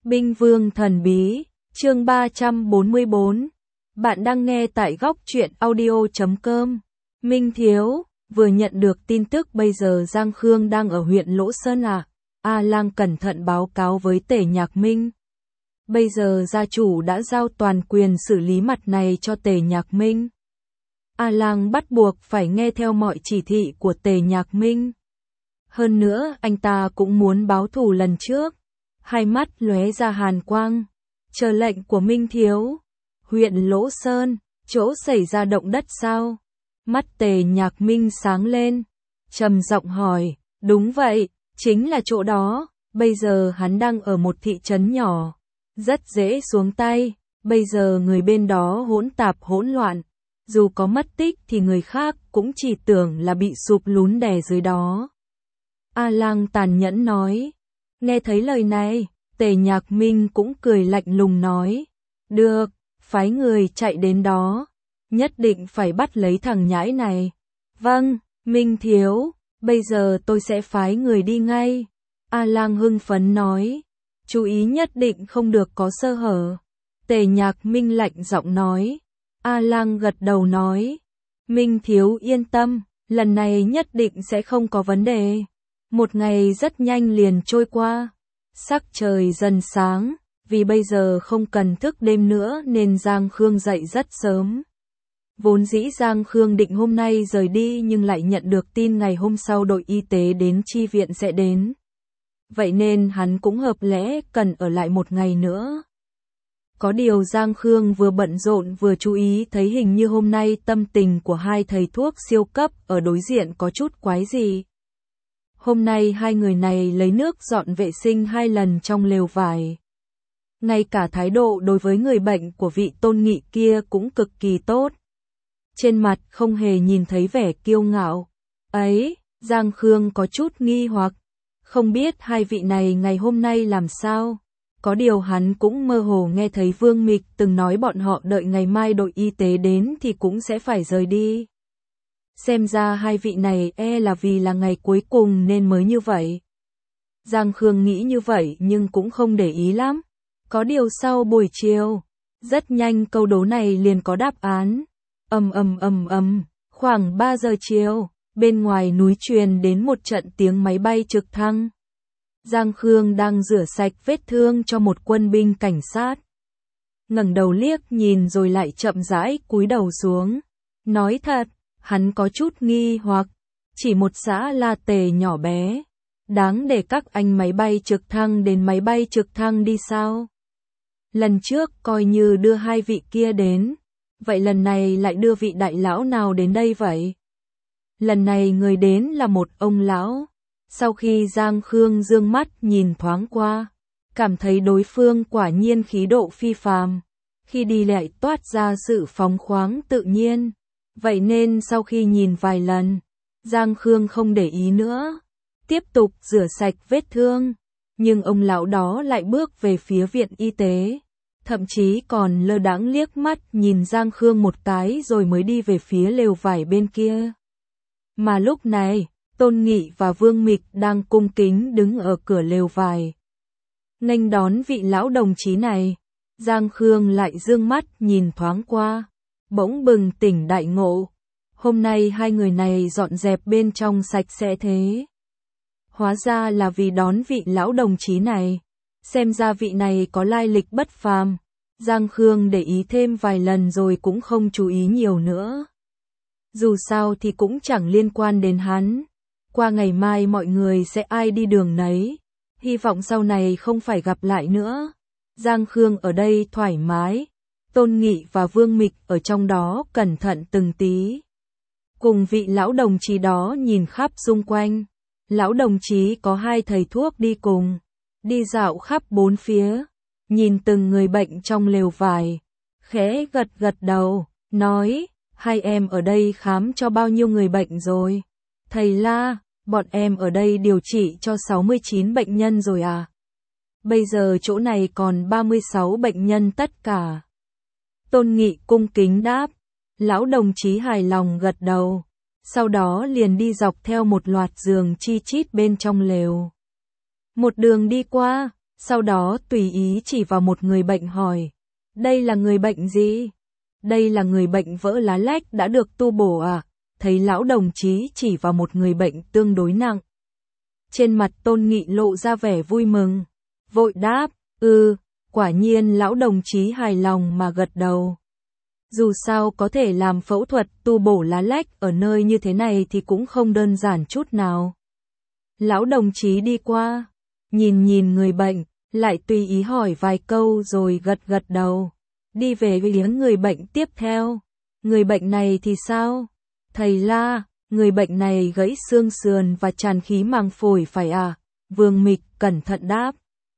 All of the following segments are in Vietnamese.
Binh vương thần bí, chương 344. Bạn đang nghe tại góc truyện audio.com. Minh Thiếu, vừa nhận được tin tức bây giờ Giang Khương đang ở huyện Lỗ Sơn à? A Lang cẩn thận báo cáo với Tề Nhạc Minh. Bây giờ gia chủ đã giao toàn quyền xử lý mặt này cho Tề Nhạc Minh. A Lang bắt buộc phải nghe theo mọi chỉ thị của Tề Nhạc Minh. Hơn nữa, anh ta cũng muốn báo thù lần trước. Hai mắt lóe ra hàn quang. Chờ lệnh của Minh Thiếu. Huyện Lỗ Sơn, chỗ xảy ra động đất sao? Mắt Tề Nhạc Minh sáng lên. Trầm giọng hỏi, đúng vậy, chính là chỗ đó. Bây giờ hắn đang ở một thị trấn nhỏ. Rất dễ xuống tay. Bây giờ người bên đó hỗn tạp hỗn loạn. Dù có mất tích thì người khác cũng chỉ tưởng là bị sụp lún đè dưới đó. A Lang tàn nhẫn nói. Nghe thấy lời này, Tề Nhạc Minh cũng cười lạnh lùng nói. Được, phái người chạy đến đó. Nhất định phải bắt lấy thằng nhãi này. Vâng, Minh Thiếu, bây giờ tôi sẽ phái người đi ngay. A Lang hưng phấn nói. Chú ý nhất định không được có sơ hở. Tề Nhạc Minh lạnh giọng nói. A Lang gật đầu nói. Minh Thiếu yên tâm, lần này nhất định sẽ không có vấn đề. Một ngày rất nhanh liền trôi qua. Sắc trời dần sáng, vì bây giờ không cần thức đêm nữa nên Giang Khương dậy rất sớm. Vốn dĩ Giang Khương định hôm nay rời đi nhưng lại nhận được tin ngày hôm sau đội y tế đến chi viện sẽ đến. Vậy nên hắn cũng hợp lẽ cần ở lại một ngày nữa. Có điều Giang Khương vừa bận rộn vừa chú ý thấy hình như hôm nay tâm tình của hai thầy thuốc siêu cấp ở đối diện có chút quái gì. Hôm nay hai người này lấy nước dọn vệ sinh 2 lần trong lều vải. Ngay cả thái độ đối với người bệnh của vị Tôn Nghị kia cũng cực kỳ tốt. Trên mặt không hề nhìn thấy vẻ kiêu ngạo. Ấy, Giang Khương có chút nghi hoặc. Không biết hai vị này ngày hôm nay làm sao. Có điều hắn cũng mơ hồ nghe thấy Vương Mịch từng nói bọn họ đợi ngày mai đội y tế đến thì cũng sẽ phải rời đi. Xem ra hai vị này là vì là ngày cuối cùng nên mới như vậy. Giang Khương nghĩ như vậy nhưng cũng không để ý lắm. Có điều sau buổi chiều, rất nhanh câu đố này liền có đáp án. Khoảng 3 giờ chiều, bên ngoài núi truyền đến một trận tiếng máy bay trực thăng. Giang Khương đang rửa sạch vết thương cho một quân binh cảnh sát. Ngẩng đầu liếc nhìn rồi lại chậm rãi cúi đầu xuống. Nói thật, hắn có chút nghi hoặc, chỉ một xã La Tề nhỏ bé, đáng để các anh máy bay trực thăng đến máy bay trực thăng đi sao? Lần trước coi như đưa hai vị kia đến, vậy lần này lại đưa vị đại lão nào đến đây vậy? Lần này người đến là một ông lão. Sau khi Giang Khương dương mắt nhìn thoáng qua, cảm thấy đối phương quả nhiên khí độ phi phàm, khi đi lại toát ra sự phóng khoáng tự nhiên. Vậy nên sau khi nhìn vài lần, Giang Khương không để ý nữa, tiếp tục rửa sạch vết thương. Nhưng ông lão đó lại bước về phía viện y tế, thậm chí còn lơ đãng liếc mắt nhìn Giang Khương một cái rồi mới đi về phía lều vải bên kia. Mà lúc này, Tôn Nghị và Vương Mịch đang cung kính đứng ở cửa lều vải. Nghênh đón vị lão đồng chí này, Giang Khương lại dương mắt nhìn thoáng qua, bỗng bừng tỉnh đại ngộ. Hôm nay hai người này dọn dẹp bên trong sạch sẽ thế. Hóa ra là vì đón vị lão đồng chí này. Xem ra vị này có lai lịch bất phàm. Giang Khương để ý thêm vài lần rồi cũng không chú ý nhiều nữa. Dù sao thì cũng chẳng liên quan đến hắn. Qua ngày mai mọi người sẽ ai đi đường nấy. Hy vọng sau này không phải gặp lại nữa. Giang Khương ở đây thoải mái. Tôn Nghị và Vương Mịch ở trong đó cẩn thận từng tí. Cùng vị lão đồng chí đó nhìn khắp xung quanh. Lão đồng chí có hai thầy thuốc đi cùng. Đi dạo khắp bốn phía. Nhìn từng người bệnh trong lều vải. Khẽ gật gật đầu. Nói, hai em ở đây khám cho bao nhiêu người bệnh rồi? Thầy La, bọn em ở đây điều trị cho 69 bệnh nhân rồi à? Bây giờ chỗ này còn 36 bệnh nhân tất cả. Tôn Nghị cung kính đáp. Lão đồng chí hài lòng gật đầu. Sau đó liền đi dọc theo một loạt giường chi chít bên trong lều. Một đường đi qua, Sau đó tùy ý chỉ vào một người bệnh hỏi, đây là người bệnh gì? Đây là người bệnh vỡ lá lách đã được tu bổ à? Thấy lão đồng chí chỉ vào một người bệnh tương đối nặng. Trên mặt Tôn Nghị lộ ra vẻ vui mừng, vội đáp, quả nhiên lão đồng chí hài lòng mà gật đầu. Dù sao có thể làm phẫu thuật tu bổ lá lách ở nơi như thế này thì cũng không đơn giản chút nào. Lão đồng chí đi qua, nhìn người bệnh, lại tùy ý hỏi vài câu rồi gật đầu. Đi về với người bệnh tiếp theo. Người bệnh này thì sao? Thầy La, người bệnh này gãy xương sườn và tràn khí màng phổi phải à? Vương Mịch cẩn thận đáp.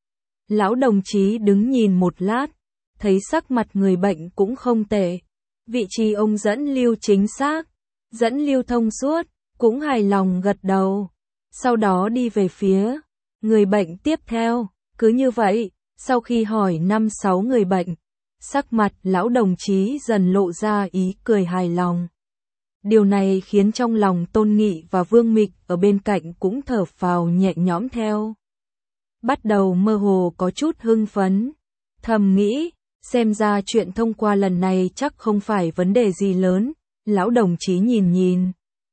Lão đồng chí đứng nhìn một lát, thấy sắc mặt người bệnh cũng không tệ. Vị trí ông dẫn lưu chính xác, dẫn lưu thông suốt, cũng hài lòng gật đầu. Sau đó đi về phía người bệnh tiếp theo. Cứ như vậy, sau khi hỏi 5-6 người bệnh, sắc mặt lão đồng chí dần lộ ra ý cười hài lòng. Điều này khiến trong lòng Tôn Nghị và Vương Mịch ở bên cạnh cũng thở phào nhẹ nhõm theo. Bắt đầu mơ hồ có chút hưng phấn, thầm nghĩ, xem ra chuyện thông qua lần này chắc không phải vấn đề gì lớn. Lão đồng chí nhìn.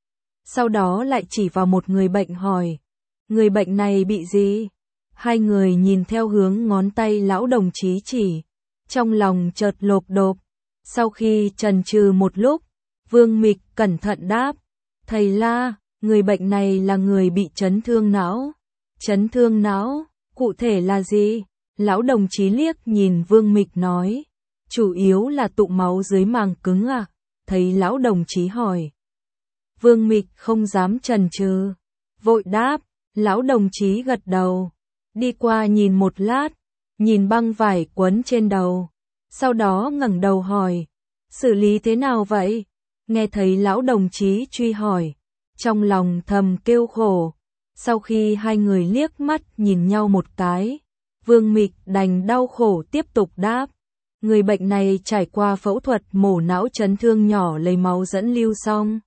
Sau đó lại chỉ vào một người bệnh hỏi, người bệnh này bị gì? Hai người nhìn theo hướng ngón tay lão đồng chí chỉ, trong lòng chợt lộp độp. Sau khi chần chừ một lúc, Vương Mịch cẩn thận đáp, thầy La, người bệnh này là người bị chấn thương não. Chấn thương não, cụ thể là gì? Lão đồng chí liếc nhìn Vương Mịch nói, chủ yếu là tụ máu dưới màng cứng à? Thấy lão đồng chí hỏi, Vương Mịch không dám chần chừ, vội đáp. Lão đồng chí gật đầu, đi qua nhìn một lát, nhìn băng vải quấn trên đầu, sau đó ngẩng đầu hỏi, xử lý thế nào vậy? Nghe thấy lão đồng chí truy hỏi, trong lòng thầm kêu khổ. Sau khi hai người liếc mắt nhìn nhau một cái, Vương Mịch đành đau khổ tiếp tục đáp, người bệnh này trải qua phẫu thuật mổ não chấn thương nhỏ lấy máu dẫn lưu xong.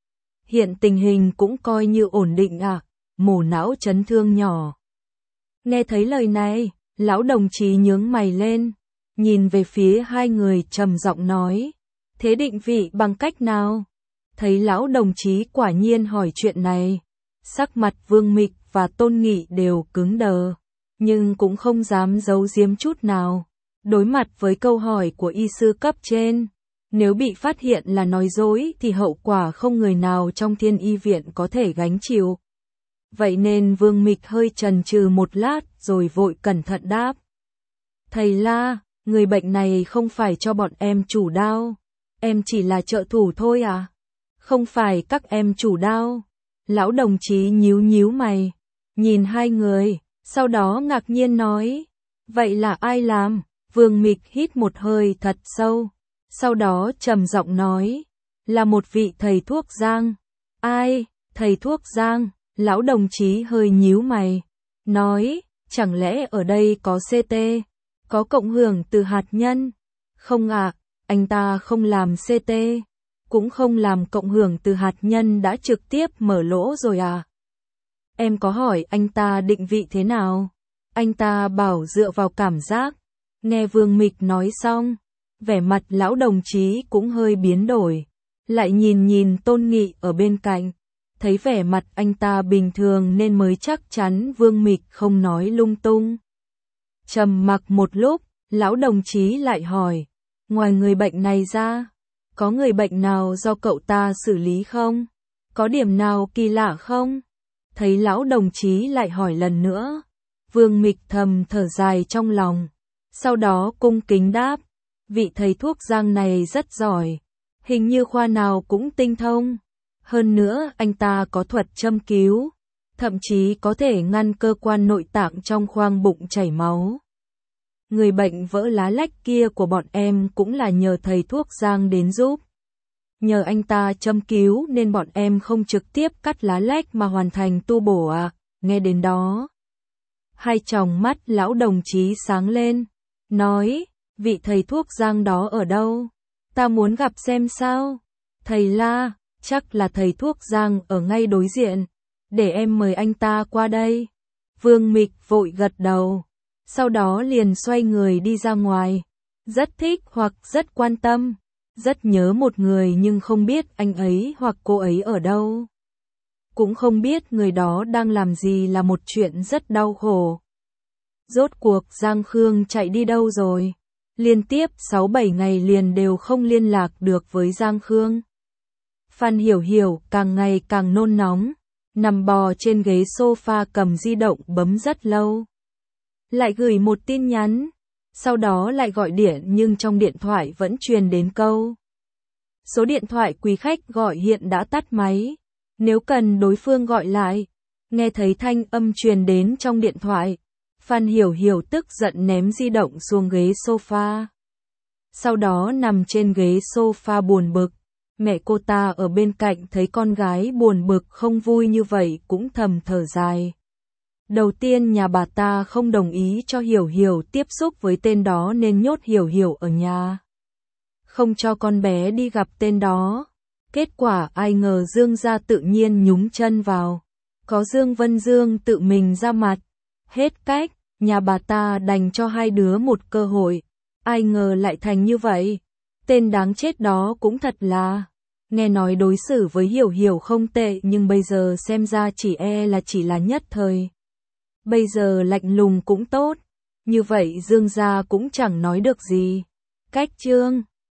Hiện tình hình cũng coi như ổn định à? Mổ não chấn thương nhỏ. Nghe thấy lời này, lão đồng chí nhướng mày lên, nhìn về phía hai người trầm giọng nói, thế định vị bằng cách nào? Thấy lão đồng chí quả nhiên hỏi chuyện này, sắc mặt Vương Mịch và Tôn Nghị đều cứng đờ, nhưng cũng không dám giấu giếm chút nào. Đối mặt với câu hỏi của y sư cấp trên, nếu bị phát hiện là nói dối thì hậu quả không người nào trong Thiên Y viện có thể gánh chịu. Vậy nên Vương Mịch hơi chần chừ một lát rồi vội cẩn thận đáp. Thầy La, người bệnh này không phải cho bọn em chủ đao, em chỉ là trợ thủ thôi à? Không phải các em chủ đao. Lão đồng chí nhíu mày, nhìn hai người, sau đó ngạc nhiên nói, vậy là ai làm? Vương Mịch hít một hơi thật sâu, sau đó trầm giọng nói, là một vị thầy thuốc Giang. Ai? Thầy thuốc Giang? Lão đồng chí hơi nhíu mày, nói, chẳng lẽ ở đây có CT, có cộng hưởng từ hạt nhân? Không ạ, anh ta không làm CT, cũng không làm cộng hưởng từ hạt nhân đã trực tiếp mở lỗ rồi à? Em có hỏi anh ta định vị thế nào? Anh ta bảo dựa vào cảm giác. Nghe Vương Mịch nói xong, vẻ mặt lão đồng chí cũng hơi biến đổi, lại nhìn Tôn Nghị ở bên cạnh. Thấy vẻ mặt anh ta bình thường nên mới chắc chắn Vương Mịch không nói lung tung. Trầm mặc một lúc, lão đồng chí lại hỏi, ngoài người bệnh này ra, có người bệnh nào do cậu ta xử lý không? Có điểm nào kỳ lạ không? Thấy lão đồng chí lại hỏi lần nữa, Vương Mịch thầm thở dài trong lòng, sau đó cung kính đáp, vị thầy thuốc Giang này rất giỏi, hình như khoa nào cũng tinh thông. Hơn nữa anh ta có thuật châm cứu, thậm chí có thể ngăn cơ quan nội tạng trong khoang bụng chảy máu. Người bệnh vỡ lá lách kia của bọn em cũng là nhờ thầy thuốc Giang đến giúp. Nhờ anh ta châm cứu nên bọn em không trực tiếp cắt lá lách mà hoàn thành tu bổ à? Nghe đến đó, hai tròng mắt lão đồng chí sáng lên, nói, vị thầy thuốc Giang đó ở đâu? Ta muốn gặp xem sao. Thầy La, chắc là thầy thuốc Giang ở ngay đối diện, để em mời anh ta qua đây. Vương Mịch vội gật đầu, Sau đó liền xoay người đi ra ngoài. Rất thích hoặc rất quan tâm, rất nhớ một người nhưng không biết anh ấy hoặc cô ấy ở đâu. Cũng không biết người đó đang làm gì là một chuyện rất đau khổ. Rốt cuộc Giang Khương chạy đi đâu rồi? Liên tiếp 6-7 ngày liền đều không liên lạc được với Giang Khương. Phan Hiểu Hiểu càng ngày càng nôn nóng, nằm bò trên ghế sofa cầm di động bấm rất lâu. Lại gửi một tin nhắn, sau đó lại gọi điện nhưng trong điện thoại vẫn truyền đến câu: số điện thoại quý khách gọi hiện đã tắt máy, nếu cần đối phương gọi lại. Nghe thấy thanh âm truyền đến trong điện thoại, Phan Hiểu Hiểu tức giận ném di động xuống ghế sofa. Sau đó nằm trên ghế sofa buồn bực. Mẹ cô ta ở bên cạnh thấy con gái buồn bực không vui như vậy cũng thầm thở dài. Đầu tiên nhà bà ta không đồng ý cho Hiểu Hiểu tiếp xúc với tên đó nên nhốt Hiểu Hiểu ở nhà, không cho con bé đi gặp tên đó. Kết quả ai ngờ Dương gia tự nhiên nhúng chân vào. Có Dương Vân Dương tự mình ra mặt. Hết cách, nhà bà ta đành cho hai đứa một cơ hội. Ai ngờ lại thành như vậy. Tên đáng chết đó cũng thật là. Nghe nói đối xử với Hiểu Hiểu không tệ nhưng bây giờ xem ra chỉ là nhất thời. Bây giờ lạnh lùng cũng tốt. Như vậy Dương gia cũng chẳng nói được gì. Cách chương